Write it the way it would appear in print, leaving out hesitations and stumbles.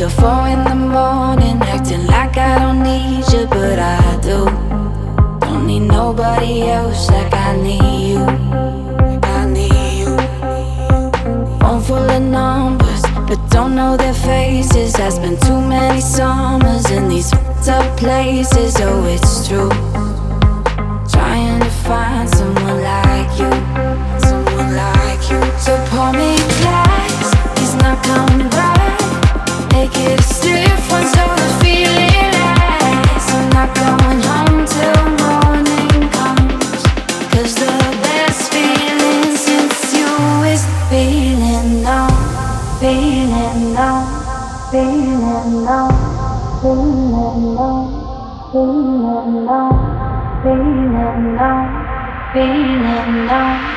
till 4 in the morning, acting like I don't need you, but I do. Don't need nobody else like I need you. Like I need you. Phone full of numbers, but don't know their faces. I spent too many summers in these fucked up places. Oh, it's true. Trying to find someone like you. Someone like you. So pour me a glass, he's not coming back. Make it a stiff one so the feeling lasts. I'm not going home till morning comes, 'cause the best feeling since you is feeling numb. Feeling numb. Feeling numb. Feeling numb. Feeling numb. Feeling numb. Feeling numb.